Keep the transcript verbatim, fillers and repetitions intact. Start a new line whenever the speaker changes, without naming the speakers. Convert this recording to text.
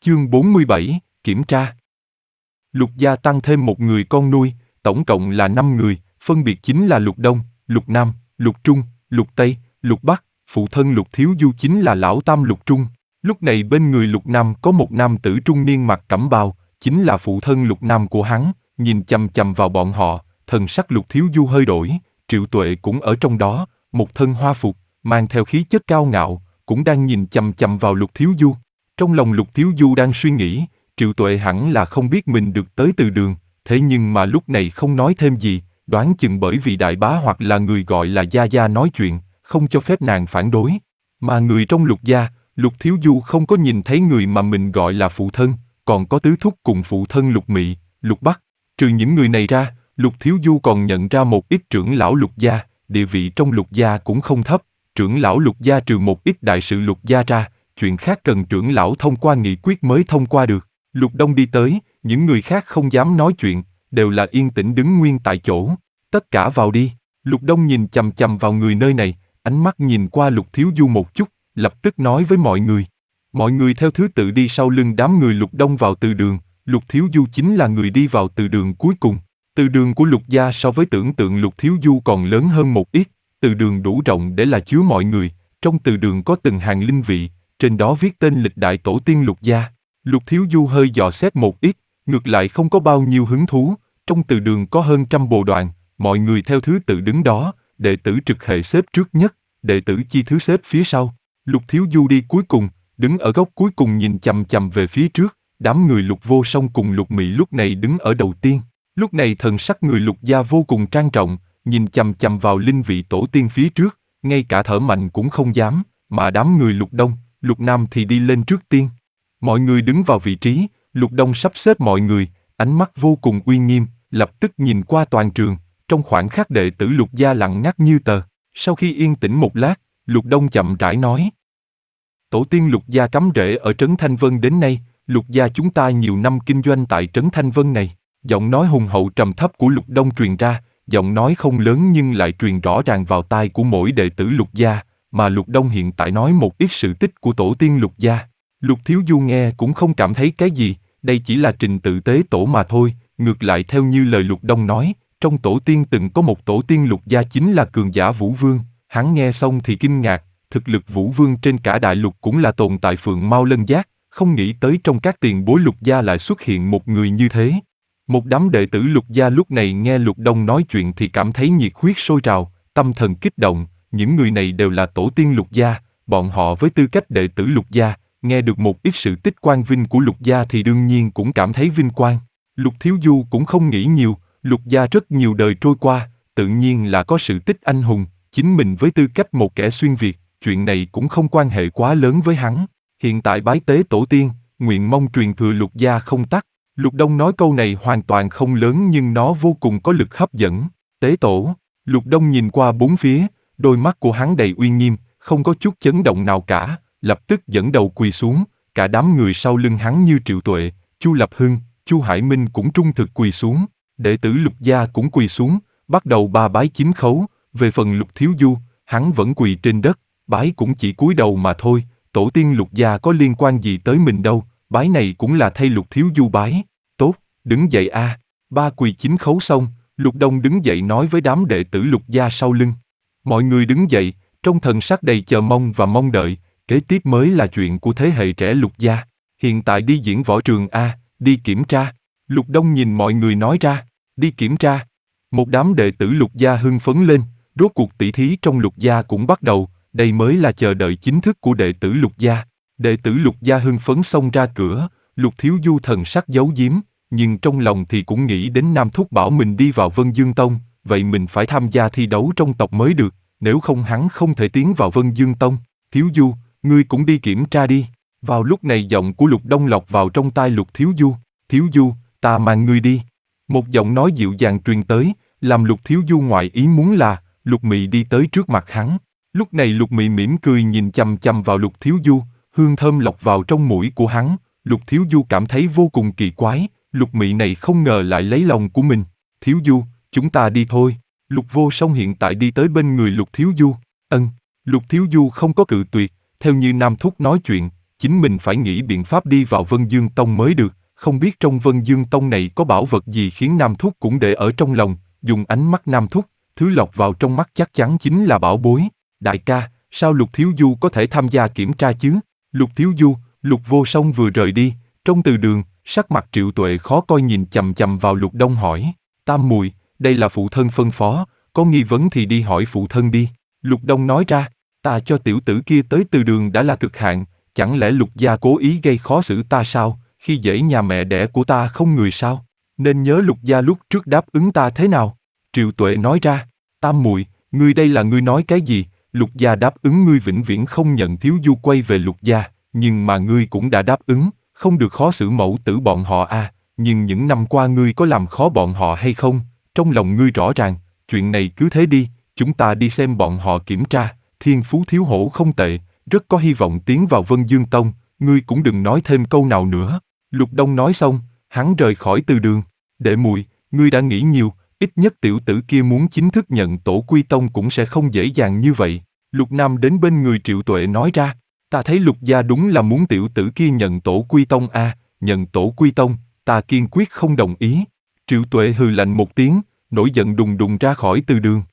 Chương bốn mươi bảy, Kiểm tra. Lục gia tăng thêm một người con nuôi, tổng cộng là năm người, phân biệt chính là Lục Đông, Lục Nam, Lục Trung, Lục Tây, Lục Bắc, phụ thân Lục Thiếu Du chính là Lão Tam Lục Trung. Lúc này bên người Lục Nam có một nam tử trung niên mặc cẩm bào, chính là phụ thân Lục Nam của hắn, nhìn chằm chằm vào bọn họ, thần sắc Lục Thiếu Du hơi đổi, Triệu Tuệ cũng ở trong đó, một thân hoa phục, mang theo khí chất cao ngạo, cũng đang nhìn chằm chằm vào Lục Thiếu Du. Trong lòng Lục Thiếu Du đang suy nghĩ, Triệu Tuệ hẳn là không biết mình được tới Từ Đường, thế nhưng mà lúc này không nói thêm gì, đoán chừng bởi vì đại bá hoặc là người gọi là gia gia nói chuyện, không cho phép nàng phản đối. Mà người trong Lục gia, Lục Thiếu Du không có nhìn thấy người mà mình gọi là phụ thân, còn có tứ thúc cùng phụ thân Lục Mị, Lục Bắc. Trừ những người này ra, Lục Thiếu Du còn nhận ra một ít trưởng lão Lục gia, địa vị trong Lục gia cũng không thấp. Trưởng lão Lục gia trừ một ít đại sự Lục gia ra, chuyện khác cần trưởng lão thông qua nghị quyết mới thông qua được. Lục Đông đi tới, những người khác không dám nói chuyện, đều là yên tĩnh đứng nguyên tại chỗ. Tất cả vào đi. Lục Đông nhìn chằm chằm vào người nơi này, ánh mắt nhìn qua Lục Thiếu Du một chút, lập tức nói với mọi người. Mọi người theo thứ tự đi sau lưng đám người Lục Đông vào từ đường, Lục Thiếu Du chính là người đi vào từ đường cuối cùng. Từ đường của Lục gia so với tưởng tượng Lục Thiếu Du còn lớn hơn một ít, từ đường đủ rộng để là chứa mọi người, trong từ đường có từng hàng linh vị, trên đó viết tên lịch đại tổ tiên Lục gia. Lục Thiếu Du hơi dò xét một ít, ngược lại không có bao nhiêu hứng thú, trong từ đường có hơn trăm bồ đoàn, mọi người theo thứ tự đứng đó, đệ tử trực hệ xếp trước nhất, đệ tử chi thứ xếp phía sau. Lục Thiếu Du đi cuối cùng, đứng ở góc cuối cùng nhìn chằm chằm về phía trước, đám người Lục Vô Song cùng Lục Mị lúc này đứng ở đầu tiên. Lúc này thần sắc người Lục gia vô cùng trang trọng, nhìn chằm chằm vào linh vị tổ tiên phía trước, ngay cả thở mạnh cũng không dám, mà đám người Lục Đông, Lục Nam thì đi lên trước tiên. Mọi người đứng vào vị trí, Lục Đông sắp xếp mọi người, ánh mắt vô cùng uy nghiêm, lập tức nhìn qua toàn trường, trong khoảnh khắc đệ tử Lục gia lặng ngắt như tờ. Sau khi yên tĩnh một lát, Lục Đông chậm rãi nói. Tổ tiên Lục gia cắm rễ ở Trấn Thanh Vân đến nay, Lục gia chúng ta nhiều năm kinh doanh tại Trấn Thanh Vân này. Giọng nói hùng hậu trầm thấp của Lục Đông truyền ra, giọng nói không lớn nhưng lại truyền rõ ràng vào tai của mỗi đệ tử Lục gia, mà Lục Đông hiện tại nói một ít sự tích của tổ tiên Lục gia. Lục Thiếu Du nghe cũng không cảm thấy cái gì, đây chỉ là trình tự tế tổ mà thôi, ngược lại theo như lời Lục Đông nói, trong tổ tiên từng có một tổ tiên Lục gia chính là cường giả Vũ Vương, hắn nghe xong thì kinh ngạc, thực lực Vũ Vương trên cả đại lục cũng là tồn tại Phượng Mao Lân Giác, không nghĩ tới trong các tiền bối Lục gia lại xuất hiện một người như thế. Một đám đệ tử Lục gia lúc này nghe Lục Đông nói chuyện thì cảm thấy nhiệt huyết sôi trào, tâm thần kích động, những người này đều là tổ tiên Lục gia, bọn họ với tư cách đệ tử Lục gia, nghe được một ít sự tích quang vinh của Lục gia thì đương nhiên cũng cảm thấy vinh quang. Lục Thiếu Du cũng không nghĩ nhiều, Lục gia rất nhiều đời trôi qua, tự nhiên là có sự tích anh hùng, chính mình với tư cách một kẻ xuyên Việt, chuyện này cũng không quan hệ quá lớn với hắn. Hiện tại bái tế tổ tiên, nguyện mong truyền thừa Lục gia không tắt. Lục Đông nói câu này hoàn toàn không lớn nhưng nó vô cùng có lực hấp dẫn. Tế tổ, Lục Đông nhìn qua bốn phía, đôi mắt của hắn đầy uy nghiêm, không có chút chấn động nào cả, lập tức dẫn đầu quỳ xuống, cả đám người sau lưng hắn như Triệu Tuệ, Chu Lập Hưng, Chu Hải Minh cũng trung thực quỳ xuống, đệ tử Lục gia cũng quỳ xuống, bắt đầu ba bái chín khấu. Về phần Lục Thiếu Du, hắn vẫn quỳ trên đất, bái cũng chỉ cúi đầu mà thôi, tổ tiên Lục gia có liên quan gì tới mình đâu, bái này cũng là thay Lục Thiếu Du bái. Tốt, đứng dậy a. À. Ba quỳ chín khấu xong, Lục Đông đứng dậy nói với đám đệ tử Lục gia sau lưng. Mọi người đứng dậy, trong thần sắc đầy chờ mong và mong đợi, kế tiếp mới là chuyện của thế hệ trẻ Lục gia. Hiện tại đi diễn võ trường a, à, đi kiểm tra. Lục Đông nhìn mọi người nói ra, đi kiểm tra. Một đám đệ tử Lục gia hưng phấn lên, rốt cuộc tỷ thí trong Lục gia cũng bắt đầu, đây mới là chờ đợi chính thức của đệ tử Lục gia. Đệ tử Lục gia hưng phấn xông ra cửa, Lục Thiếu Du thần sắc giấu giếm, nhưng trong lòng thì cũng nghĩ đến Nam Thúc bảo mình đi vào Vân Dương Tông, vậy mình phải tham gia thi đấu trong tộc mới được, nếu không hắn không thể tiến vào Vân Dương Tông. Thiếu Du, ngươi cũng đi kiểm tra đi. Vào lúc này giọng của Lục Đông lọt vào trong tai Lục Thiếu Du. Thiếu Du, ta mang ngươi đi. Một giọng nói dịu dàng truyền tới, làm Lục Thiếu Du ngoại ý muốn là, Lục Mị đi tới trước mặt hắn. Lúc này Lục Mị mỉm cười nhìn chằm chằm vào Lục Thiếu Du, hương thơm lọc vào trong mũi của hắn. Lục Thiếu Du cảm thấy vô cùng kỳ quái, Lục Mị này không ngờ lại lấy lòng của mình. Thiếu Du, chúng ta đi thôi. Lục Vô Song hiện tại đi tới bên người Lục Thiếu Du. Ân, Lục Thiếu Du không có cự tuyệt, theo như Nam Thúc nói chuyện, chính mình phải nghĩ biện pháp đi vào Vân Dương Tông mới được, không biết trong Vân Dương Tông này có bảo vật gì khiến Nam Thúc cũng để ở trong lòng, dùng ánh mắt Nam Thúc, thứ lọt vào trong mắt chắc chắn chính là bảo bối. Đại ca, sao Lục Thiếu Du có thể tham gia kiểm tra chứ? Lục Thiếu Du, Lục Vô Song vừa rời đi, trong từ đường, sắc mặt Triệu Tuệ khó coi nhìn chằm chằm vào Lục Đông hỏi, Tam Mùi, đây là phụ thân phân phó, có nghi vấn thì đi hỏi phụ thân đi. Lục Đông nói ra, ta cho tiểu tử kia tới từ đường đã là cực hạn, chẳng lẽ Lục gia cố ý gây khó xử ta sao, khi dễ nhà mẹ đẻ của ta không người sao? Nên nhớ Lục gia lúc trước đáp ứng ta thế nào? Triệu Tuệ nói ra, Tam Mùi, ngươi đây là ngươi nói cái gì? Lục gia đáp ứng ngươi vĩnh viễn không nhận Thiếu Du quay về Lục gia, nhưng mà ngươi cũng đã đáp ứng, không được khó xử mẫu tử bọn họ à, nhưng những năm qua ngươi có làm khó bọn họ hay không? Trong lòng ngươi rõ ràng, chuyện này cứ thế đi, chúng ta đi xem bọn họ kiểm tra, thiên phú thiếu hổ không tệ, rất có hy vọng tiến vào Vân Dương Tông, ngươi cũng đừng nói thêm câu nào nữa. Lục Đông nói xong, hắn rời khỏi từ đường. Đệ Muội, ngươi đã nghĩ nhiều, ít nhất tiểu tử kia muốn chính thức nhận tổ quy tông cũng sẽ không dễ dàng như vậy. Lục Nam đến bên người Triệu Tuệ nói ra, ta thấy Lục gia đúng là muốn tiểu tử kia nhận tổ quy tông a, à, nhận tổ quy tông, ta kiên quyết không đồng ý. Triệu Tuệ hừ lạnh một tiếng, nổi giận đùng đùng ra khỏi từ đường.